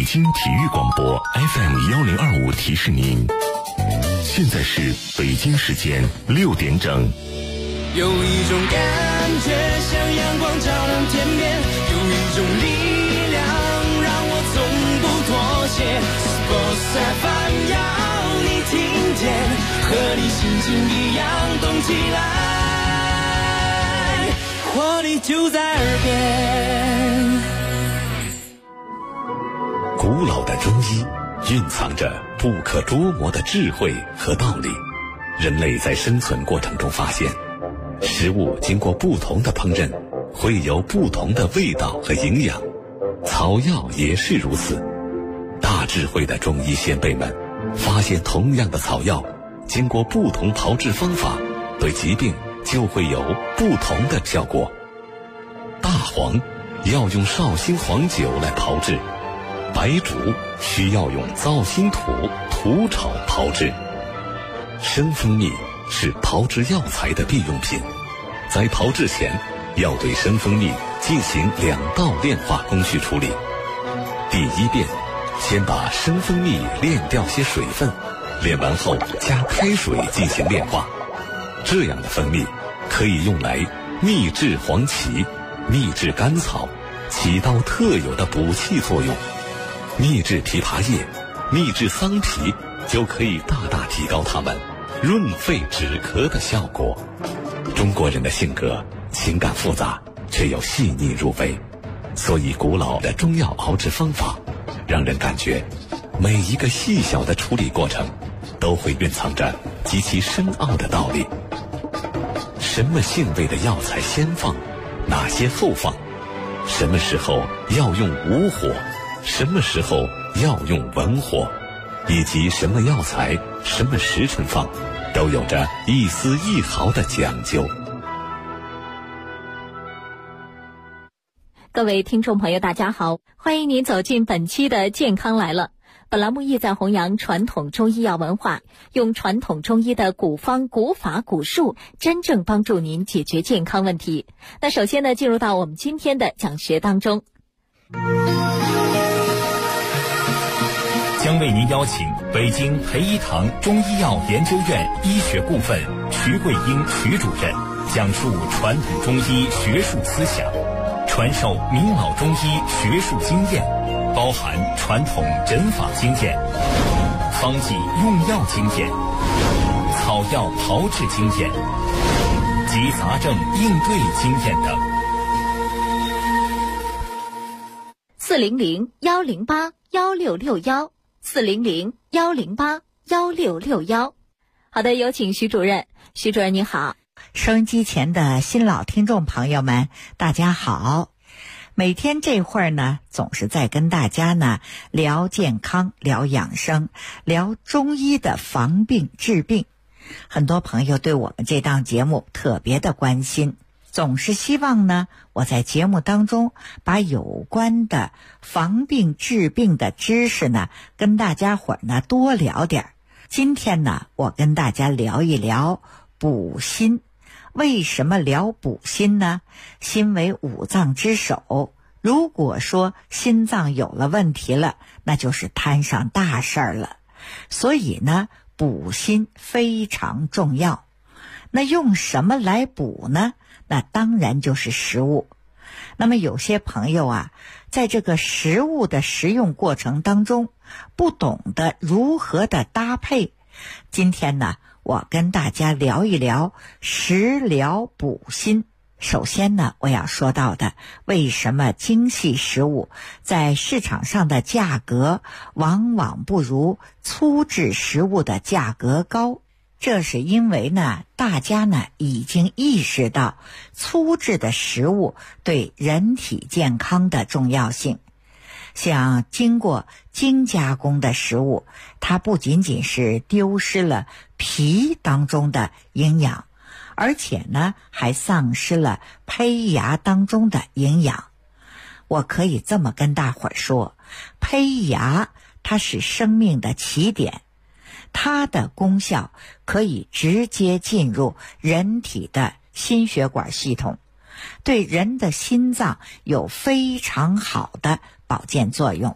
北京体育广播 FM1025提示您，现在是北京时间6点整。 有一种感觉像阳光照亮天边，有一种力量让我从不妥协。Sports FM 要你听见，和你心情一样动起来，活力就在耳边。 古老的中医蕴藏着不可捉摸的智慧和道理。人类在生存过程中发现，食物经过不同的烹饪，会有不同的味道和营养。草药也是如此。大智慧的中医先辈们发现，同样的草药经过不同炮制方法，对疾病就会有不同的效果。大黄要用绍兴黄酒来炮制，白术需要用造心土土炒炮制。生蜂蜜是炮制药材的必用品，在炮制前要对生蜂蜜进行2道炼化工序处理。第一遍，先把生蜂蜜炼掉些水分，炼完后加开水进行炼化。这样的蜂蜜可以用来秘制黄芪、秘制甘草，起到特有的补气作用。秘制枇杷叶、秘制桑皮，就可以大大提高它们润肺止咳的效果。中国人的性格情感复杂，却又细腻入微，所以古老的中药熬制方法让人感觉每一个细小的处理过程都会蕴藏着极其深奥的道理。什么性味的药材先放，哪些后放，什么时候要用武火，什么时候要用文火，以及什么药材什么时辰放，都有着一丝一毫的讲究。 各位听众朋友大家好，欢迎您走进本期的健康来了。本栏目意在弘扬传统中医药文化，用传统中医的古方古法古术，真正帮助您解决健康问题。那首先呢，进入到我们今天的讲学当中， 将为您邀请北京培一堂中医药研究院医学部分徐桂英徐主任讲述传统中医学术思想，传授名老中医学术经验，包含传统诊法经验、方剂用药经验、草药炮制经验及杂症应对经验等。 400-108-1661 400-108-1661。好的，有请徐主任。徐主任你好。 收音机前的新老听众朋友们大家好。每天这会儿呢，总是在跟大家呢聊健康、聊养生、聊中医的防病治病。很多朋友对我们这档节目特别的关心，总是希望呢我在节目当中把有关的防病治病的知识呢跟大家伙儿呢多聊点儿。今天呢，我跟大家聊一聊补心。为什么聊补心呢？心为五脏之首，如果说心脏有了问题了，那就是摊上大事儿了。所以呢，补心非常重要。那用什么来补呢？那当然就是食物。那么有些朋友啊，在这个食物的食用过程当中，不懂得如何的搭配。今天呢，我跟大家聊一聊食疗补心。首先呢，我要说到的，为什么精细食物在市场上的价格往往不如粗制食物的价格高？这是因为呢，大家呢已经意识到粗制的食物对人体健康的重要性。像经过精加工的食物，它不仅仅是丢失了皮当中的营养，而且呢还丧失了胚芽当中的营养。我可以这么跟大伙儿说，胚芽它是生命的起点，它的功效可以直接进入人体的心血管系统，对人的心脏有非常好的保健作用。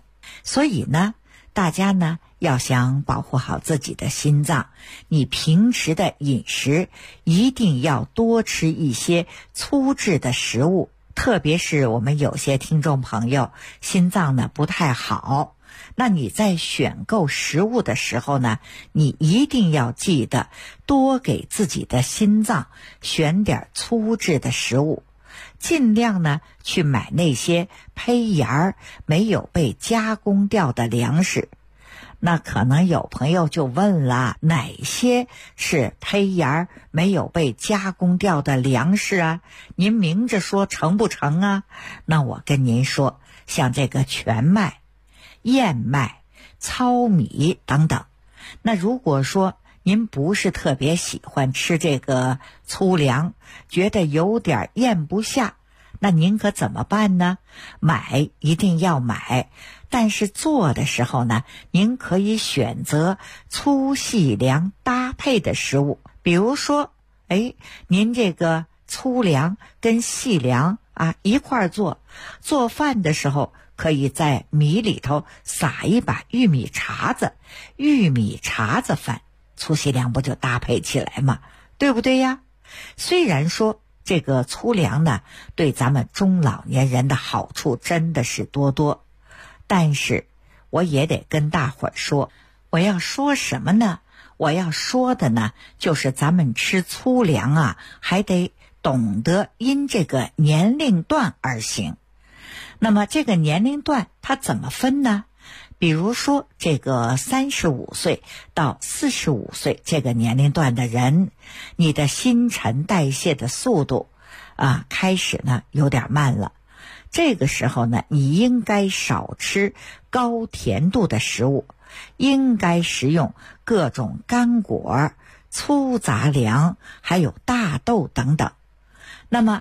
所以呢，大家呢要想保护好自己的心脏，你平时的饮食一定要多吃一些粗制的食物，特别是我们有些听众朋友心脏呢不太好，那你在选购食物的时候呢，你一定要记得多给自己的心脏选点粗制的食物，尽量呢去买那些胚芽没有被加工掉的粮食。那可能有朋友就问了，哪些是胚芽没有被加工掉的粮食啊？您明着说成不成啊？那我跟您说，像这个全麦、燕麦、糙米等等。那如果说您不是特别喜欢吃这个粗粮，觉得有点咽不下，那您可怎么办呢？买一定要买，但是做的时候呢，您可以选择粗细粮搭配的食物。比如说，您这个粗粮跟细粮一块做饭的时候，可以在米里头撒一把玉米碴子，玉米碴子饭，粗细粮不就搭配起来吗？对不对呀？虽然说这个粗粮呢，对咱们中老年人的好处真的是多多，但是我也得跟大伙儿说，我要说什么呢？我要说的呢，就是咱们吃粗粮还得懂得因这个年龄段而行。那么这个年龄段它怎么分呢？比如说这个35岁到45岁这个年龄段的人，你的新陈代谢的速度开始呢有点慢了。这个时候呢，你应该少吃高甜度的食物，应该食用各种干果、粗杂粮，还有大豆等等。那么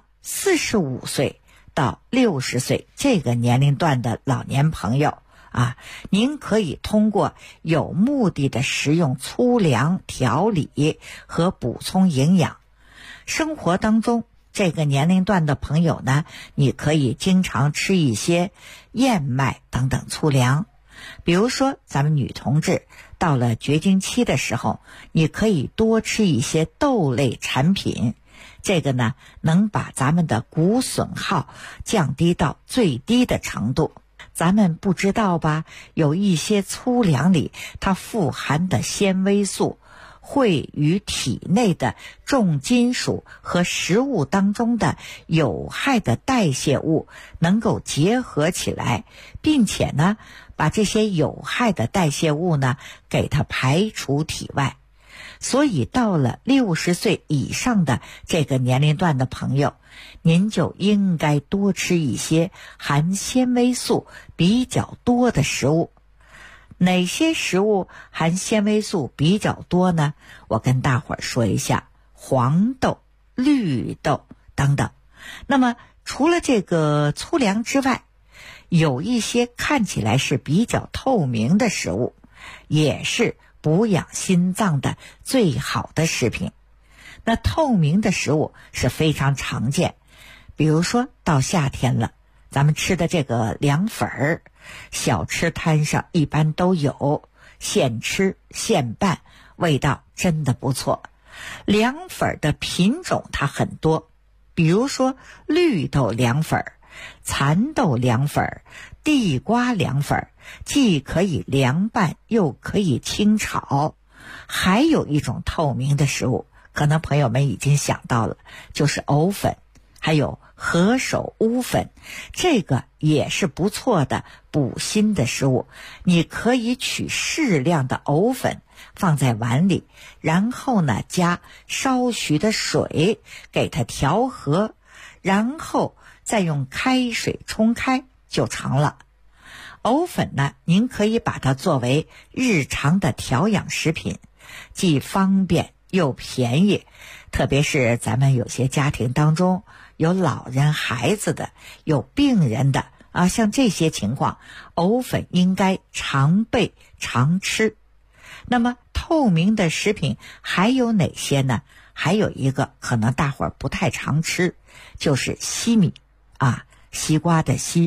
45岁到60岁这个年龄段的老年朋友您可以通过有目的的食用粗粮调理和补充营养。生活当中这个年龄段的朋友呢，你可以经常吃一些燕麦等等粗粮。比如说咱们女同志到了绝经期的时候，你可以多吃一些豆类产品，这个呢能把咱们的骨损耗降低到最低的程度。咱们不知道吧，有一些粗粮里它富含的纤维素会与体内的重金属和食物当中的有害的代谢物能够结合起来，并且呢把这些有害的代谢物呢给它排除体外。所以到了60岁以上的这个年龄段的朋友，您就应该多吃一些含纤维素比较多的食物。哪些食物含纤维素比较多呢？我跟大伙儿说一下，黄豆、绿豆等等。那么除了这个粗粮之外，有一些看起来是比较透明的食物，也是补养心脏的最好的食品。那透明的食物是非常常见，比如说到夏天了，咱们吃的这个凉粉儿，小吃摊上一般都有，现吃现拌，味道真的不错。凉粉的品种它很多，比如说绿豆凉粉、蚕豆凉粉、地瓜凉粉，既可以凉拌又可以清炒。还有一种透明的食物，可能朋友们已经想到了，就是藕粉，还有何首乌粉，这个也是不错的补心的食物。你可以取适量的藕粉放在碗里，然后呢加少许的水给它调和，然后再用开水冲开就成了。藕粉呢，您可以把它作为日常的调养食品，既方便又便宜。特别是咱们有些家庭当中有老人孩子的，有病人的像这些情况，藕粉应该常备常吃。那么透明的食品还有哪些呢？还有一个可能大伙儿不太常吃，就是西米西瓜的西，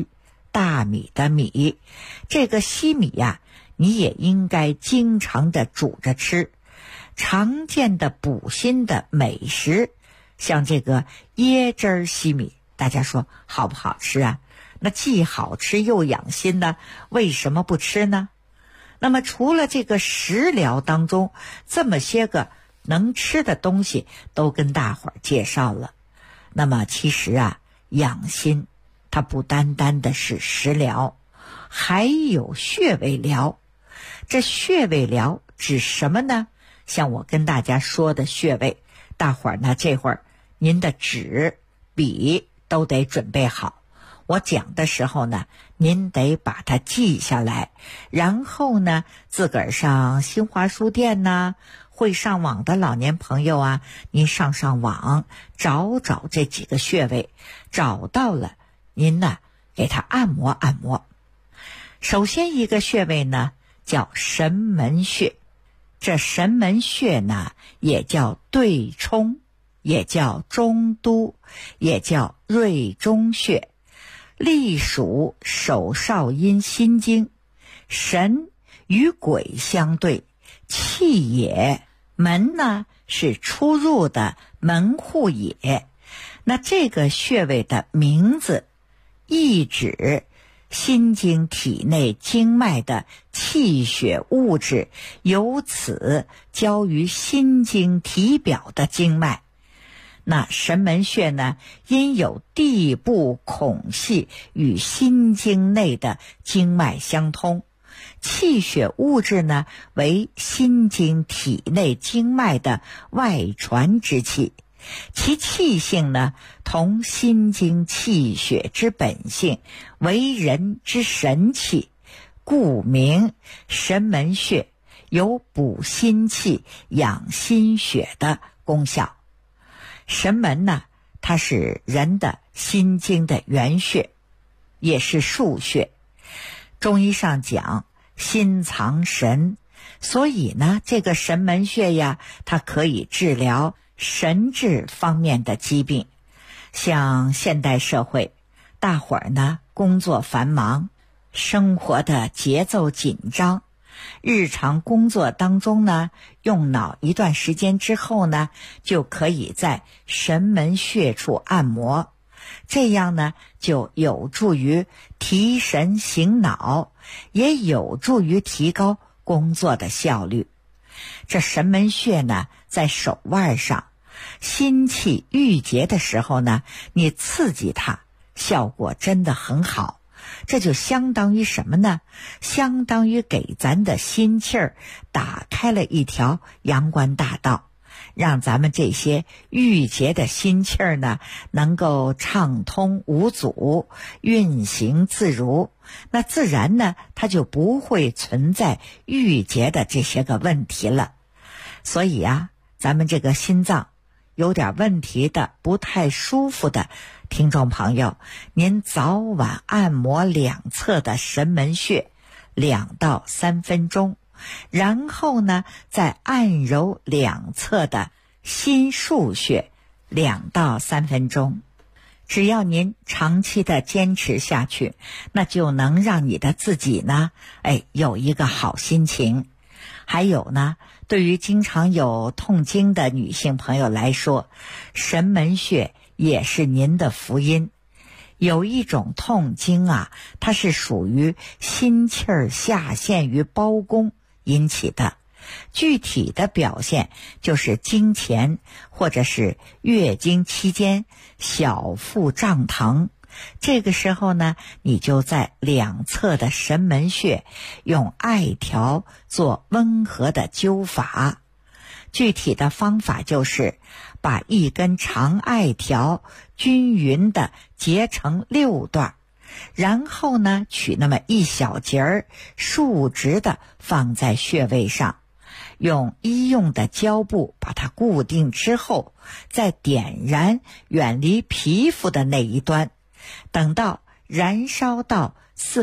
大米的米。这个稀米呀，你也应该经常的煮着吃。常见的补心的美食，像这个椰汁稀米，大家说好不好吃啊？那既好吃又养心呢，为什么不吃呢？那么除了这个食疗当中这么些个能吃的东西都跟大伙儿介绍了，那么其实啊，养心它不单单的是食疗，还有穴位疗。这穴位疗指什么呢？像我跟大家说的穴位，大伙儿呢这会儿您的纸笔都得准备好，我讲的时候呢您得把它记下来，然后呢自个儿上新华书店呐，会上网的老年朋友啊，您上网找找这几个穴位，找到了您呢给它按摩按摩。首先一个穴位呢叫神门穴，这神门穴呢也叫对冲，也叫中都，也叫瑞中穴，隶属手少阴心经。神与鬼相对，气也。门呢是出入的门户也。那这个穴位的名字意指心经体内经脉的气血物质，由此交于心经体表的经脉。那神门穴呢，因有地部孔隙与心经内的经脉相通，气血物质呢为心经体内经脉的外传之气，其气性呢同心经气血之本性，为人之神气，故名神门穴，有补心气养心血的功效。神门呢，它是人的心经的原穴，也是腧穴。中医上讲心藏神，所以呢这个神门穴呀，它可以治疗神志方面的疾病。像现代社会大伙儿呢工作繁忙，生活的节奏紧张，日常工作当中呢用脑一段时间之后呢，就可以在神门穴处按摩，这样呢就有助于提神醒脑，也有助于提高工作的效率。这神门穴呢在手腕上，心气郁结的时候呢，你刺激它，效果真的很好。这就相当于什么呢？相当于给咱的心气儿打开了一条阳关大道，让咱们这些郁结的心气儿呢能够畅通无阻，运行自如。那自然呢它就不会存在郁结的这些个问题了。所以啊，咱们这个心脏有点问题的，不太舒服的听众朋友，您早晚按摩两侧的神门穴2到3分钟，然后呢再按揉两侧的心腧穴2到3分钟。只要您长期的坚持下去，那就能让你的自己呢有一个好心情。还有呢，对于经常有痛经的女性朋友来说，神门穴也是您的福音。有一种痛经啊，它是属于心气儿下陷于胞宫引起的，具体的表现就是经前或者是月经期间小腹胀疼。这个时候呢，你就在两侧的神门穴用艾条做温和的灸法。具体的方法就是把一根长艾条均匀的截成6段，然后呢取那么一小节儿竖直的放在穴位上，用医用的胶布把它固定之后，再点燃远离皮肤的那一端，等到燃烧到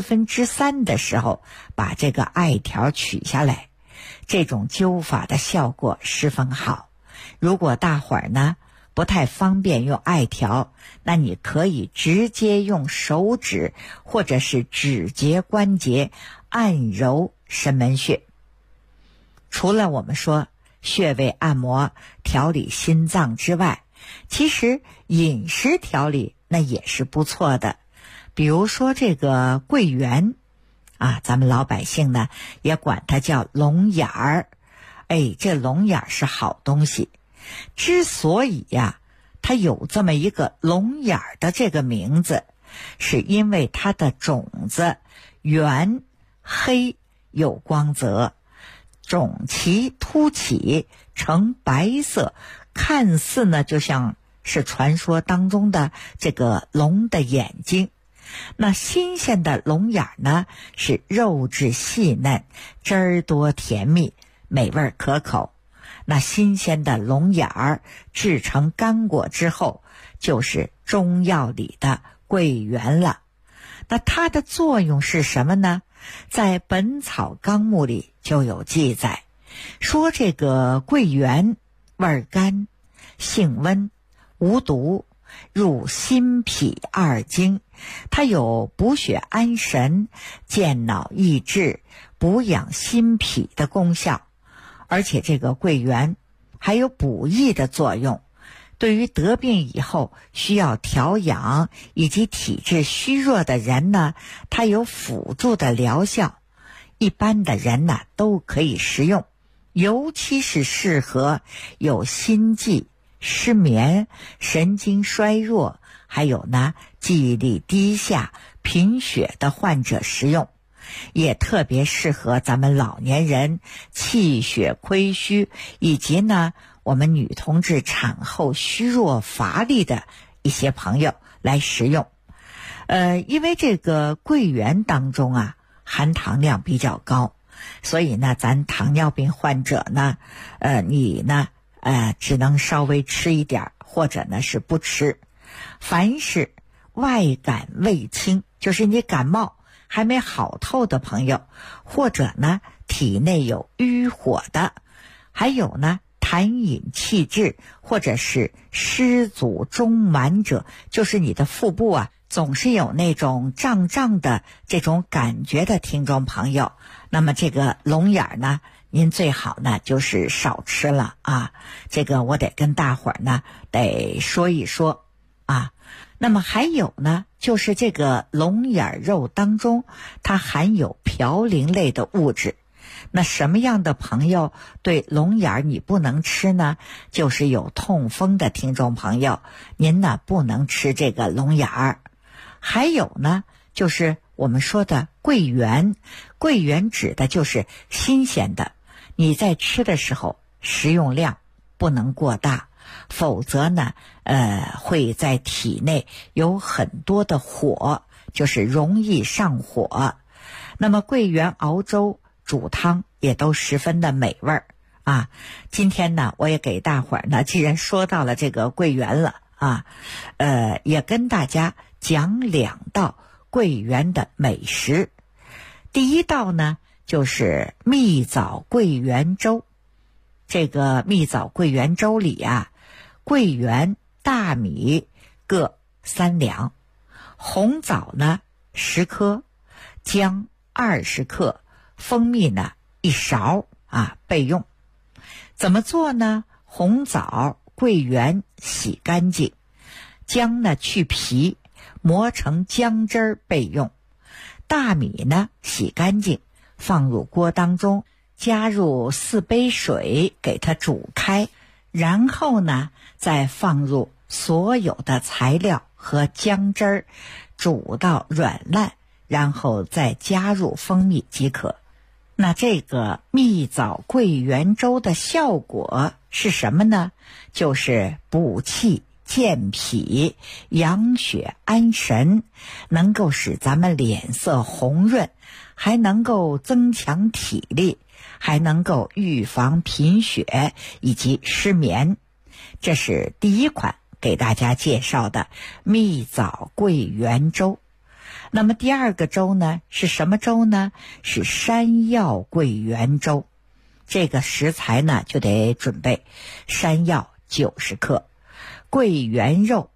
3/4的时候，把这个艾条取下来。这种灸法的效果十分好。如果大伙儿呢不太方便用艾条，那你可以直接用手指或者是指节关节按揉神门穴。除了我们说穴位按摩调理心脏之外，其实饮食调理那也是不错的。比如说这个桂圆啊，咱们老百姓呢也管它叫龙眼儿。这龙眼是好东西。之所以呀，它有这么一个龙眼的这个名字，是因为它的种子圆黑有光泽，种齐凸起呈白色，看似呢就像是传说当中的这个龙的眼睛。那新鲜的龙眼呢，是肉质细嫩，汁儿多甜蜜，美味可口。那新鲜的龙眼儿制成干果之后，就是中药里的桂圆了。那它的作用是什么呢？在《本草纲目》里就有记载，说这个桂圆味甘，性温，无毒，入心脾二经，它有补血安神、健脑益智、补养心脾的功效。而且这个桂圆还有补益的作用，对于得病以后需要调养以及体质虚弱的人呢，它有辅助的疗效。一般的人呢都可以食用，尤其是适合有心悸、失眠、神经衰弱，还有呢记忆力低下、贫血的患者食用。也特别适合咱们老年人、气血亏虚，以及呢我们女同志产后虚弱乏力的一些朋友来食用。因为这个桂圆当中啊含糖量比较高，所以呢咱糖尿病患者呢你呢只能稍微吃一点，或者呢是不吃。凡是外感未清，就是你感冒还没好透的朋友，或者呢体内有瘀火的，还有呢痰饮气滞，或者是湿阻中满者，就是你的腹部啊总是有那种胀胀的这种感觉的听众朋友，那么这个龙眼呢您最好呢就是少吃了啊。这个我得跟大伙儿呢得说一说啊。那么还有呢，就是这个龙眼肉当中它含有嘌呤类的物质。那什么样的朋友对龙眼你不能吃呢？就是有痛风的听众朋友，您呢不能吃这个龙眼儿。还有呢，就是我们说的桂圆，桂圆指的就是新鲜的，你在吃的时候食用量不能过大，否则呢会在体内有很多的火，就是容易上火。那么桂圆熬粥煮汤也都十分的美味啊。今天呢我也给大伙儿呢，既然说到了这个桂圆了啊，也跟大家讲两道桂圆的美食。第一道呢就是蜜枣桂圆粥。这个蜜枣桂圆粥里啊，桂圆、大米各3两，红枣呢10颗，姜20克，蜂蜜呢1勺啊，备用。怎么做呢？红枣、桂圆洗干净，姜呢去皮，磨成姜汁儿备用。大米呢洗干净，放入锅当中，加入4杯水给它煮开，然后呢再放入所有的材料和姜汁儿，煮到软烂，然后再加入蜂蜜即可。那这个蜜枣桂圆粥的效果是什么呢？就是补气健脾、养血安神，能够使咱们脸色红润，还能够增强体力，还能够预防贫血以及失眠。这是第一款给大家介绍的蜜枣桂圆粥。那么第二个粥呢是什么粥呢？是山药桂圆粥。这个食材呢就得准备山药90克， 桂圆肉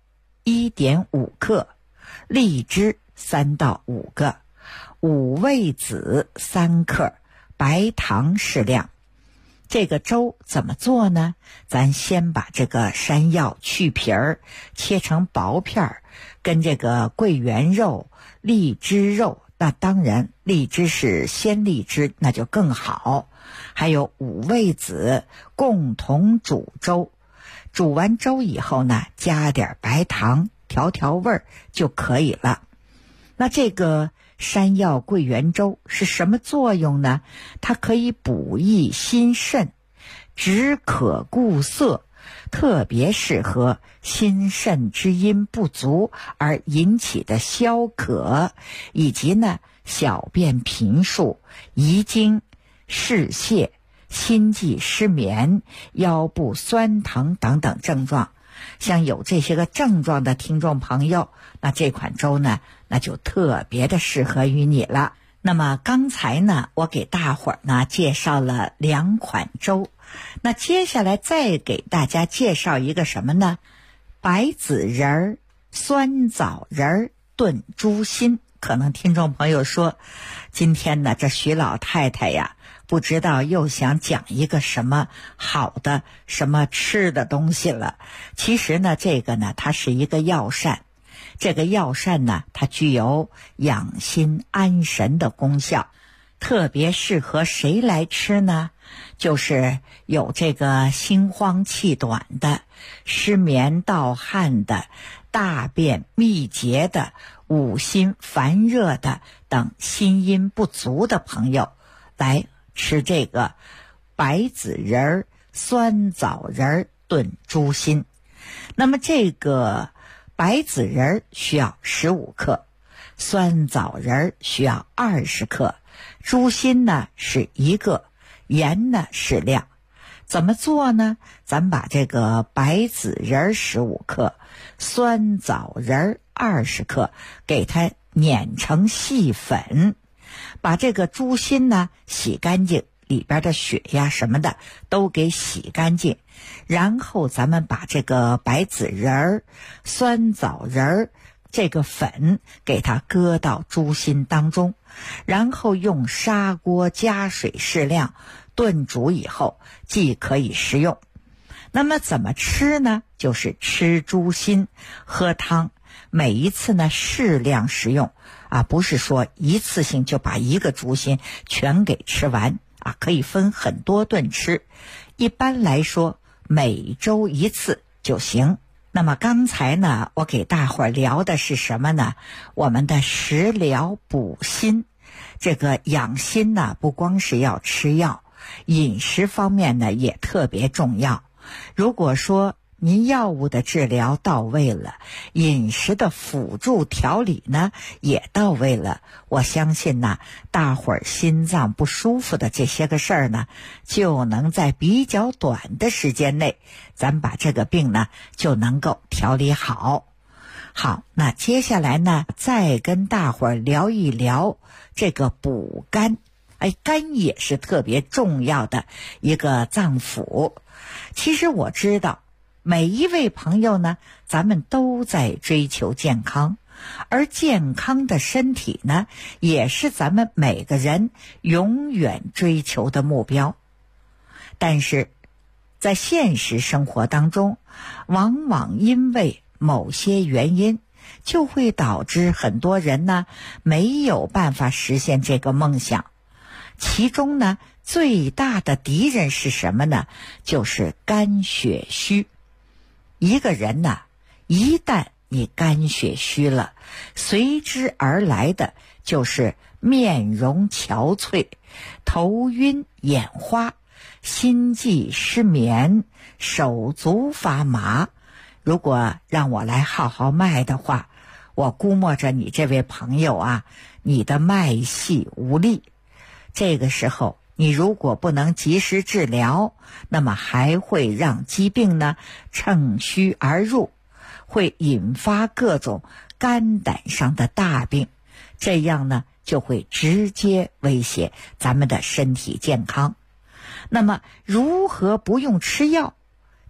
1.5克，荔枝3到5个，五味子3克，白糖适量。这个粥怎么做呢？咱先把这个山药去皮儿，切成薄片儿，跟这个桂圆肉、荔枝肉，那当然荔枝是鲜荔枝，那就更好，还有五味子共同煮粥。煮完粥以后呢，加点白糖调味儿就可以了。那这个山药桂圆粥是什么作用呢？它可以补益心肾，止渴固涩，特别适合心肾之阴不足而引起的消渴，以及呢小便频数、遗精、嗜泻、心悸失眠、腰部酸疼等等症状。像有这些个症状的听众朋友，那这款粥呢，那就特别的适合于你了。那么刚才呢，我给大伙儿呢介绍了2款粥，那接下来再给大家介绍一个什么呢？白子仁儿、酸枣仁儿炖猪心。可能听众朋友说，今天呢这徐老太太呀，不知道又想讲一个什么好的什么吃的东西了。其实呢，这个呢它是一个药膳，这个药膳呢它具有养心安神的功效，特别适合谁来吃呢？就是有这个心慌气短的、失眠盗汗的、大便秘结的、五心烦热的等心阴不足的朋友来吃这个白子仁儿、酸枣仁儿炖猪心。那么这个白子仁儿需要15克，酸枣仁儿需要20克，猪心呢是1个，盐呢适量。怎么做呢？咱把这个白子仁15克，酸枣仁20克，给它碾成细粉。把这个猪心呢洗干净，里边的血呀什么的都给洗干净。然后咱们把这个白子仁、酸枣仁这个粉给它搁到猪心当中，然后用砂锅加水适量炖煮以后即可以食用。那么怎么吃呢？就是吃猪心喝汤，每一次呢适量食用啊，不是说一次性就把一个猪心全给吃完啊，可以分很多顿吃。一般来说每周1次就行。那么刚才呢，我给大伙儿聊的是什么呢？我们的食疗补心。这个养心呢，不光是要吃药，饮食方面呢也特别重要。如果说您药物的治疗到位了，饮食的辅助调理呢也到位了，我相信呢，大伙儿心脏不舒服的这些个事儿呢，就能在比较短的时间内，咱把这个病呢就能够调理好。好，那接下来呢，再跟大伙儿聊一聊这个补肝。肝也是特别重要的一个脏腑。其实我知道每一位朋友呢，咱们都在追求健康，而健康的身体呢，也是咱们每个人永远追求的目标。但是在现实生活当中，往往因为某些原因，就会导致很多人呢没有办法实现这个梦想。其中呢，最大的敌人是什么呢？就是肝血虚。一个人呢，一旦你肝血虚了，随之而来的就是面容憔悴、头晕眼花、心悸失眠、手足发麻。如果让我来号号脉的话，我估摸着你这位朋友啊，你的脉系无力。这个时候你如果不能及时治疗，那么还会让疾病呢乘虚而入，会引发各种肝胆上的大病，这样呢就会直接威胁咱们的身体健康。那么如何不用吃药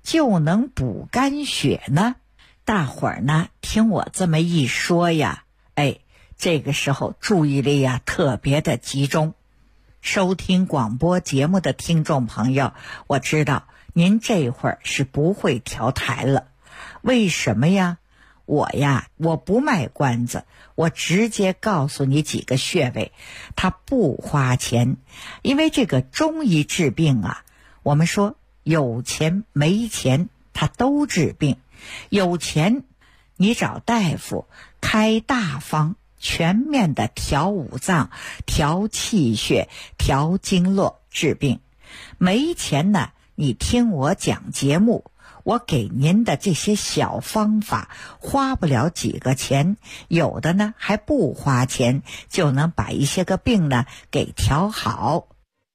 就能补肝血呢？大伙儿呢听我这么一说呀，这个时候注意力呀特别的集中。收听广播节目的听众朋友，我知道您这会儿是不会调台了。为什么呀？我不卖关子，我直接告诉你几个穴位，它不花钱。因为这个中医治病啊，我们说有钱没钱它都治病。有钱你找大夫开大方全面的调五脏、调气血、调经络治病。没钱呢，你听我讲节目，我给您的这些小方法花不了几个钱，有的呢还不花钱，就能把一些个病呢给调好。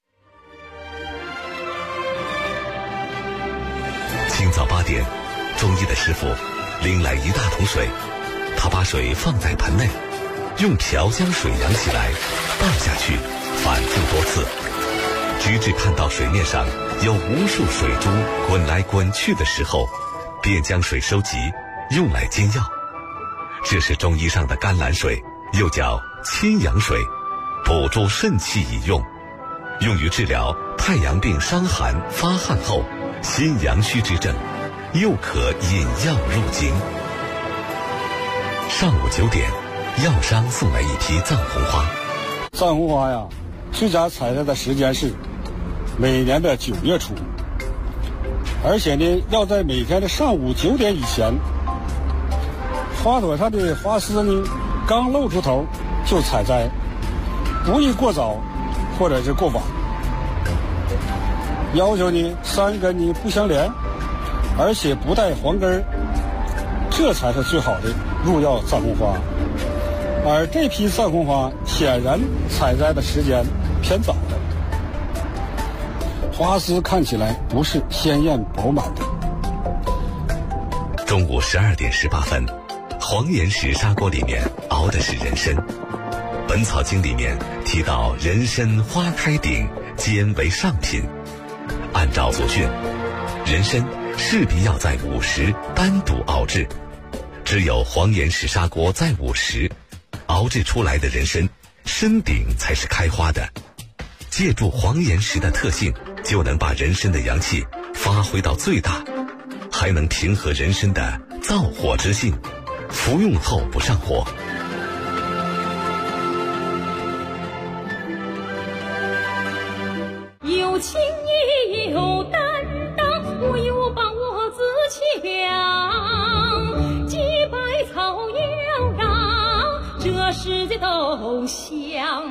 清早8点，中医的师傅拎来一大桶水，他把水放在盆内，用瓢将水扬起来，倒下去，反复多次，直至看到水面上有无数水珠滚来滚去的时候，便将水收集，用来煎药。这是中医上的甘蓝水，又叫清阳水，补助肾气以用，用于治疗太阳病伤寒发汗后心阳虚之症，又可引药入经。上午9点，药商送来一批藏红花。 藏红花呀，最佳采摘的时间是每年的9月初，而且呢，要在每天的上午9点以前。花朵上的花丝呢，刚露出头就采摘，不宜过早或者是过晚。要求呢，3根呢不相连，而且不带黄根，这才是最好的入药藏红花。而这批藏红花显然采摘的时间偏早了，花丝看起来不是鲜艳饱满的。 中午12点18分，黄岩石砂锅里面熬的是人参。本草经里面提到人参花开顶，兼为上品。按照所训，人参势必要在午时单独熬制，只有黄岩石砂锅在午时熬制出来的人参，参顶才是开花的。借助黄岩石的特性，就能把人参的阳气发挥到最大，还能平和人参的燥火之性，服用后不上火。 有情义有担当，我有把握自强，几百草要让这世界都香。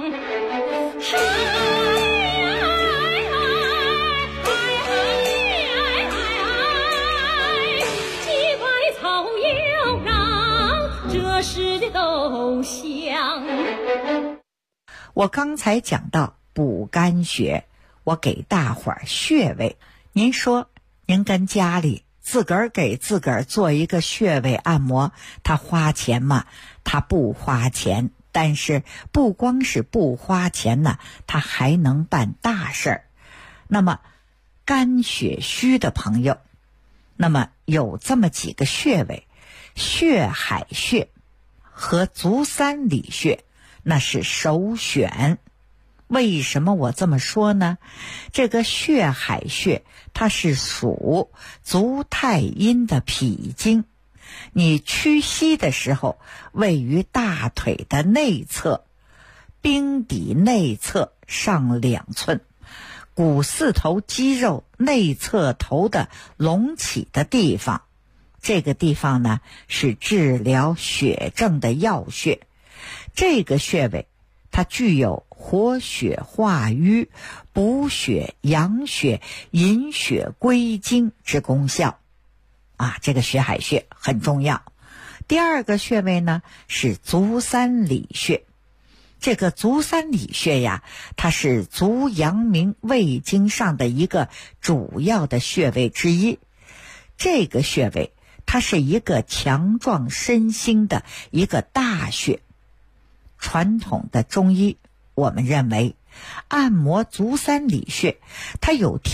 几百草要让这世界都香。 我刚才讲到补肝血，我给大伙儿穴位，您说您跟家里自个儿给自个儿做一个穴位按摩，它花钱吗？它不花钱，但是不光是不花钱呢，它还能办大事儿。那么肝血虚的朋友，那么有这么几个穴位，血海穴和足三里穴那是首选。为什么我这么说呢？这个血海穴它是属足太阴的脾经，你屈膝的时候位于大腿的内侧，髌底内侧上2寸，股四头肌肉内侧头的隆起的地方，这个地方呢是治疗血症的要穴。这个穴位它具有活血化瘀、补血养血、引血归经之功效啊，这个血海穴很重要。第二个穴位呢是足三里穴。这个足三里穴呀，它是足阳明胃经上的一个主要的穴位之一。这个穴位它是一个强壮身心的一个大穴。传统的中医我们认为按摩足三里穴它有